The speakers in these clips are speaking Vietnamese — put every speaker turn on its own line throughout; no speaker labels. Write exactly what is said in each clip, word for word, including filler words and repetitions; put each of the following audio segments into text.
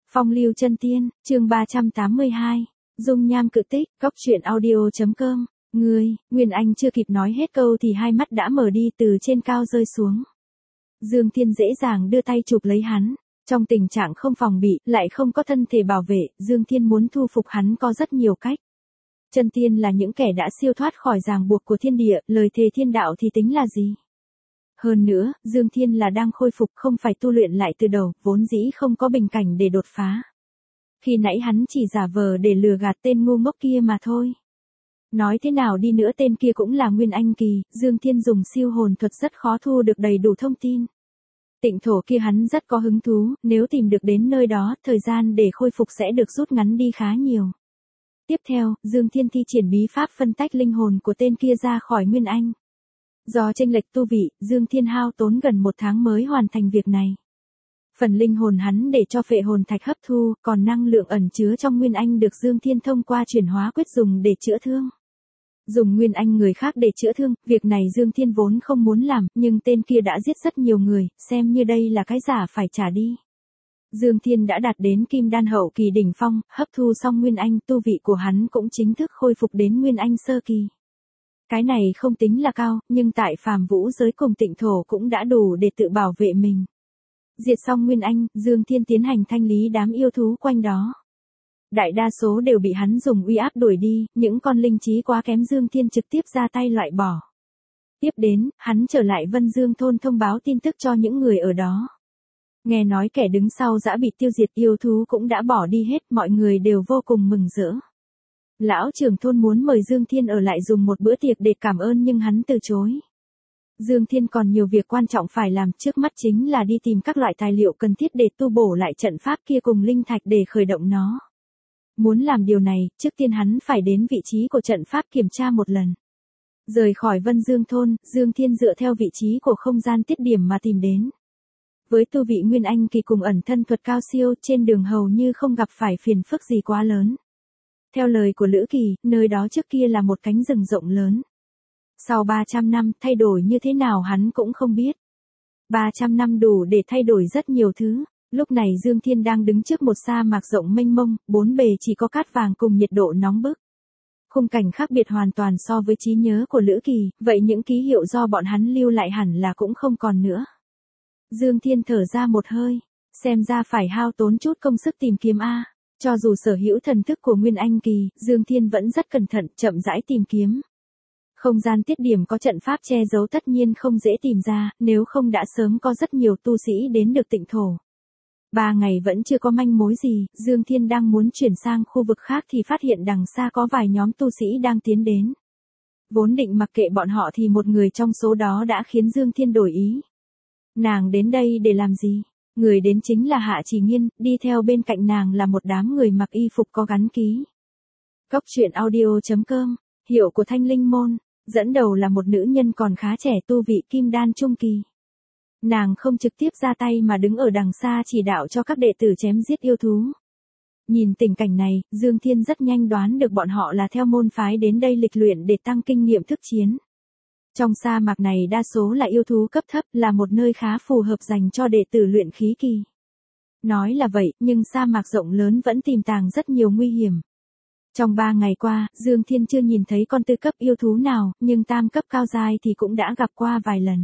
Phong lưu chân tiên, chương ba trăm tám mươi hai. Dung nham cự tích, góc truyện audio.com. Ngươi, Nguyên Anh chưa kịp nói hết câu thì hai mắt đã mở đi từ trên cao rơi xuống. Dương Thiên dễ dàng đưa tay chụp lấy hắn. Trong tình trạng không phòng bị, lại không có thân thể bảo vệ, Dương Thiên muốn thu phục hắn có rất nhiều cách. Chân tiên là những kẻ đã siêu thoát khỏi ràng buộc của thiên địa, lời thề thiên đạo thì tính là gì? Hơn nữa, Dương Thiên là đang khôi phục không phải tu luyện lại từ đầu, vốn dĩ không có bình cảnh để đột phá. Khi nãy hắn chỉ giả vờ để lừa gạt tên ngu ngốc kia mà thôi. Nói thế nào đi nữa tên kia cũng là Nguyên Anh kỳ, Dương Thiên dùng siêu hồn thuật rất khó thu được đầy đủ thông tin. Tịnh thổ kia hắn rất có hứng thú, nếu tìm được đến nơi đó, thời gian để khôi phục sẽ được rút ngắn đi khá nhiều. Tiếp theo, Dương Thiên thi triển bí pháp phân tách linh hồn của tên kia ra khỏi Nguyên Anh. Do chênh lệch tu vị, Dương Thiên hao tốn gần một tháng mới hoàn thành việc này. Phần linh hồn hắn để cho phệ hồn thạch hấp thu, còn năng lượng ẩn chứa trong Nguyên Anh được Dương Thiên thông qua chuyển hóa quyết dùng để chữa thương. Dùng Nguyên Anh người khác để chữa thương, việc này Dương Thiên vốn không muốn làm, nhưng tên kia đã giết rất nhiều người, xem như đây là cái giả phải trả đi. Dương Thiên đã đạt đến kim đan hậu kỳ đỉnh phong, hấp thu xong Nguyên Anh, tu vị của hắn cũng chính thức khôi phục đến Nguyên Anh sơ kỳ. Cái này không tính là cao, nhưng tại phàm vũ giới cùng tịnh thổ cũng đã đủ để tự bảo vệ mình. Diệt xong Nguyên Anh, Dương Thiên tiến hành thanh lý đám yêu thú quanh đó. Đại đa số đều bị hắn dùng uy áp đuổi đi, những con linh trí quá kém Dương Thiên trực tiếp ra tay loại bỏ. Tiếp đến, hắn trở lại Vân Dương thôn thông báo tin tức cho những người ở đó. Nghe nói kẻ đứng sau dã bị tiêu diệt, yêu thú cũng đã bỏ đi hết, mọi người đều vô cùng mừng rỡ. Lão trưởng thôn muốn mời Dương Thiên ở lại dùng một bữa tiệc để cảm ơn nhưng hắn từ chối. Dương Thiên còn nhiều việc quan trọng phải làm, trước mắt chính là đi tìm các loại tài liệu cần thiết để tu bổ lại trận pháp kia cùng linh thạch để khởi động nó. Muốn làm điều này, trước tiên hắn phải đến vị trí của trận pháp kiểm tra một lần. Rời khỏi Vân Dương thôn, Dương Thiên dựa theo vị trí của không gian tiết điểm mà tìm đến. Với tu vị Nguyên Anh kỳ cùng ẩn thân thuật cao siêu, trên đường hầu như không gặp phải phiền phức gì quá lớn. Theo lời của Lữ Kỳ, nơi đó trước kia là một cánh rừng rộng lớn. Sau ba trăm năm, thay đổi như thế nào hắn cũng không biết. ba trăm năm đủ để thay đổi rất nhiều thứ. Lúc này Dương Thiên đang đứng trước một sa mạc rộng mênh mông, bốn bề chỉ có cát vàng cùng nhiệt độ nóng bức. Khung cảnh khác biệt hoàn toàn so với trí nhớ của Lữ Kỳ, vậy những ký hiệu do bọn hắn lưu lại hẳn là cũng không còn nữa. Dương Thiên thở ra một hơi, xem ra phải hao tốn chút công sức tìm kiếm a. Cho dù sở hữu thần thức của Nguyên Anh kỳ, Dương Thiên vẫn rất cẩn thận, chậm rãi tìm kiếm. Không gian tiết điểm có trận pháp che giấu tất nhiên không dễ tìm ra, nếu không đã sớm có rất nhiều tu sĩ đến được tịnh thổ. Ba ngày vẫn chưa có manh mối gì, Dương Thiên đang muốn chuyển sang khu vực khác thì phát hiện đằng xa có vài nhóm tu sĩ đang tiến đến. Vốn định mặc kệ bọn họ thì một người trong số đó đã khiến Dương Thiên đổi ý. Nàng đến đây để làm gì? Người đến chính là Hạ Chỉ Nghiên, đi theo bên cạnh nàng là một đám người mặc y phục có gắn ký. Góc truyện audio.com, hiệu của Thanh Linh Môn, dẫn đầu là một nữ nhân còn khá trẻ tu vị kim đan trung kỳ. Nàng không trực tiếp ra tay mà đứng ở đằng xa chỉ đạo cho các đệ tử chém giết yêu thú. Nhìn tình cảnh này, Dương Thiên rất nhanh đoán được bọn họ là theo môn phái đến đây lịch luyện để tăng kinh nghiệm thức chiến. Trong sa mạc này đa số là yêu thú cấp thấp, là một nơi khá phù hợp dành cho đệ tử luyện khí kỳ. Nói là vậy, nhưng sa mạc rộng lớn vẫn tiềm tàng rất nhiều nguy hiểm. Trong ba ngày qua, Dương Thiên chưa nhìn thấy con tư cấp yêu thú nào, nhưng tam cấp cao giai thì cũng đã gặp qua vài lần.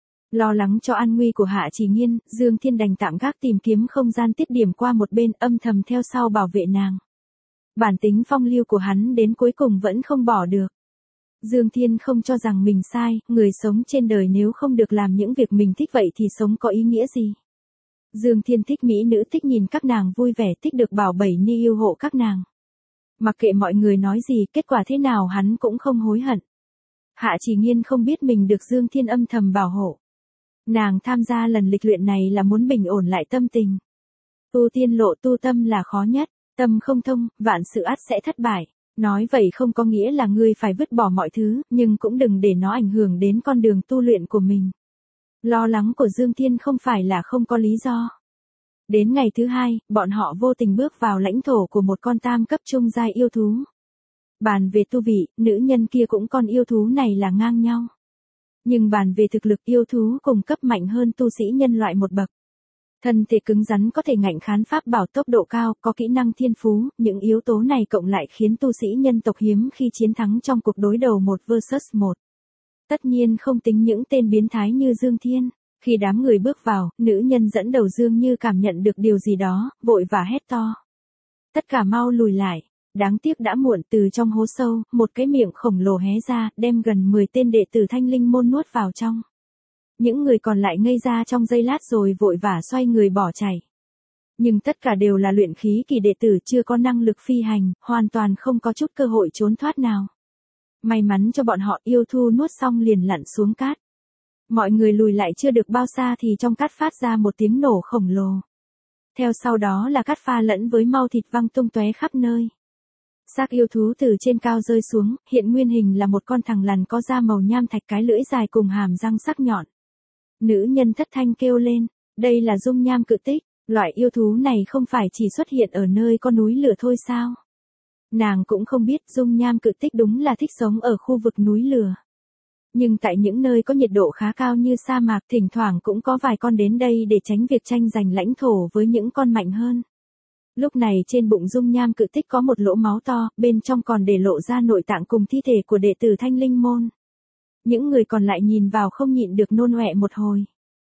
Lo lắng cho an nguy của Hạ Chỉ Nghiên, Dương Thiên đành tạm gác tìm kiếm không gian tiết điểm qua một bên, âm thầm theo sau bảo vệ nàng. Bản tính phong lưu của hắn đến cuối cùng vẫn không bỏ được. Dương Thiên không cho rằng mình sai, người sống trên đời nếu không được làm những việc mình thích vậy thì sống có ý nghĩa gì. Dương Thiên thích mỹ nữ, thích nhìn các nàng vui vẻ, thích được bảo bẩy ni yêu hộ các nàng. Mặc kệ mọi người nói gì, kết quả thế nào hắn cũng không hối hận. Hạ Chỉ Nghiên không biết mình được Dương Thiên âm thầm bảo hộ. Nàng tham gia lần lịch luyện này là muốn bình ổn lại tâm tình. Tu tiên lộ tu tâm là khó nhất, tâm không thông, vạn sự ắt sẽ thất bại. Nói vậy không có nghĩa là ngươi phải vứt bỏ mọi thứ, nhưng cũng đừng để nó ảnh hưởng đến con đường tu luyện của mình. Lo lắng của Dương Thiên không phải là không có lý do. Đến ngày thứ hai, bọn họ vô tình bước vào lãnh thổ của một con tam cấp trung giai yêu thú. Bàn về tu vị, nữ nhân kia cũng con yêu thú này là ngang nhau. Nhưng bàn về thực lực, yêu thú cùng cấp mạnh hơn tu sĩ nhân loại một bậc. Thân thể cứng rắn có thể ngạnh kháng pháp bảo tốc độ cao, có kỹ năng thiên phú, những yếu tố này cộng lại khiến tu sĩ nhân tộc hiếm khi chiến thắng trong cuộc đối đầu một versus một. Tất nhiên không tính những tên biến thái như Dương Thiên. Khi đám người bước vào, nữ nhân dẫn đầu Dương như cảm nhận được điều gì đó, vội và hét to. Tất cả mau lùi lại. Đáng tiếc đã muộn, từ trong hố sâu, một cái miệng khổng lồ hé ra, đem gần mười tên đệ tử Thanh Linh môn nuốt vào trong. Những người còn lại ngây ra trong giây lát rồi vội vã xoay người bỏ chạy. Nhưng tất cả đều là luyện khí kỳ đệ tử chưa có năng lực phi hành, hoàn toàn không có chút cơ hội trốn thoát nào. May mắn cho bọn họ, yêu thú nuốt xong liền lặn xuống cát. Mọi người lùi lại chưa được bao xa thì trong cát phát ra một tiếng nổ khổng lồ. Theo sau đó là cát pha lẫn với mau thịt văng tung tóe khắp nơi. Xác yêu thú từ trên cao rơi xuống, hiện nguyên hình là một con thằn lằn có da màu nham thạch, cái lưỡi dài cùng hàm răng sắc nhọn. Nữ nhân thất thanh kêu lên, đây là dung nham cự tích, loại yêu thú này không phải chỉ xuất hiện ở nơi có núi lửa thôi sao? Nàng cũng không biết dung nham cự tích đúng là thích sống ở khu vực núi lửa. Nhưng tại những nơi có nhiệt độ khá cao như sa mạc, thỉnh thoảng cũng có vài con đến đây để tránh việc tranh giành lãnh thổ với những con mạnh hơn. Lúc này trên bụng dung nham cự tích có một lỗ máu to, bên trong còn để lộ ra nội tạng cùng thi thể của đệ tử Thanh Linh môn. Những người còn lại nhìn vào không nhịn được nôn ọe một hồi.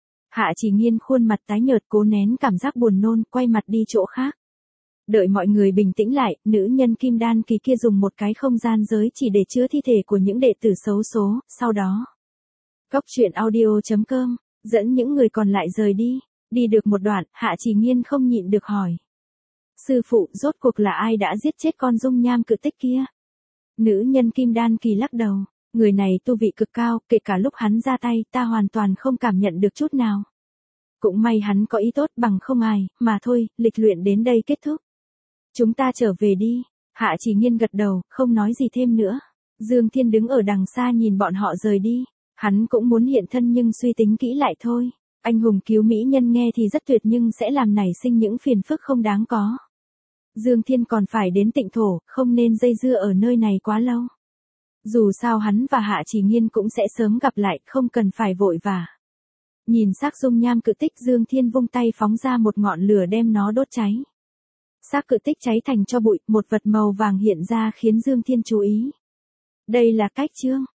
Hạ Chỉ Nghiên khuôn mặt tái nhợt cố nén cảm giác buồn nôn, quay mặt đi chỗ khác. Đợi mọi người bình tĩnh lại, nữ nhân kim đan kỳ kia dùng một cái không gian giới chỉ để chứa thi thể của những đệ tử xấu số, sau đó. Góc truyện audio chấm com, dẫn những người còn lại rời đi. Đi được một đoạn, Hạ Chỉ Nghiên không nhịn được hỏi. Sư phụ, rốt cuộc là ai đã giết chết con dung nham cự tích kia? Nữ nhân kim đan kỳ lắc đầu. Người này tu vị cực cao, kể cả lúc hắn ra tay, ta hoàn toàn không cảm nhận được chút nào. Cũng may hắn có ý tốt, bằng không ai, mà thôi, lịch luyện đến đây kết thúc. Chúng ta trở về đi. Hạ Chỉ Nghiên gật đầu, không nói gì thêm nữa. Dương Thiên đứng ở đằng xa nhìn bọn họ rời đi. Hắn cũng muốn hiện thân nhưng suy tính kỹ lại thôi. Anh hùng cứu mỹ nhân nghe thì rất tuyệt nhưng sẽ làm nảy sinh những phiền phức không đáng có. Dương Thiên còn phải đến Tịnh Thổ, không nên dây dưa ở nơi này quá lâu. Dù sao hắn và Hạ Chỉ Nghiên cũng sẽ sớm gặp lại, không cần phải vội vã. Nhìn xác dung nham cự tích, Dương Thiên vung tay phóng ra một ngọn lửa đem nó đốt cháy. Xác cự tích cháy thành tro bụi, một vật màu vàng hiện ra khiến Dương Thiên chú ý. Đây là cách chương.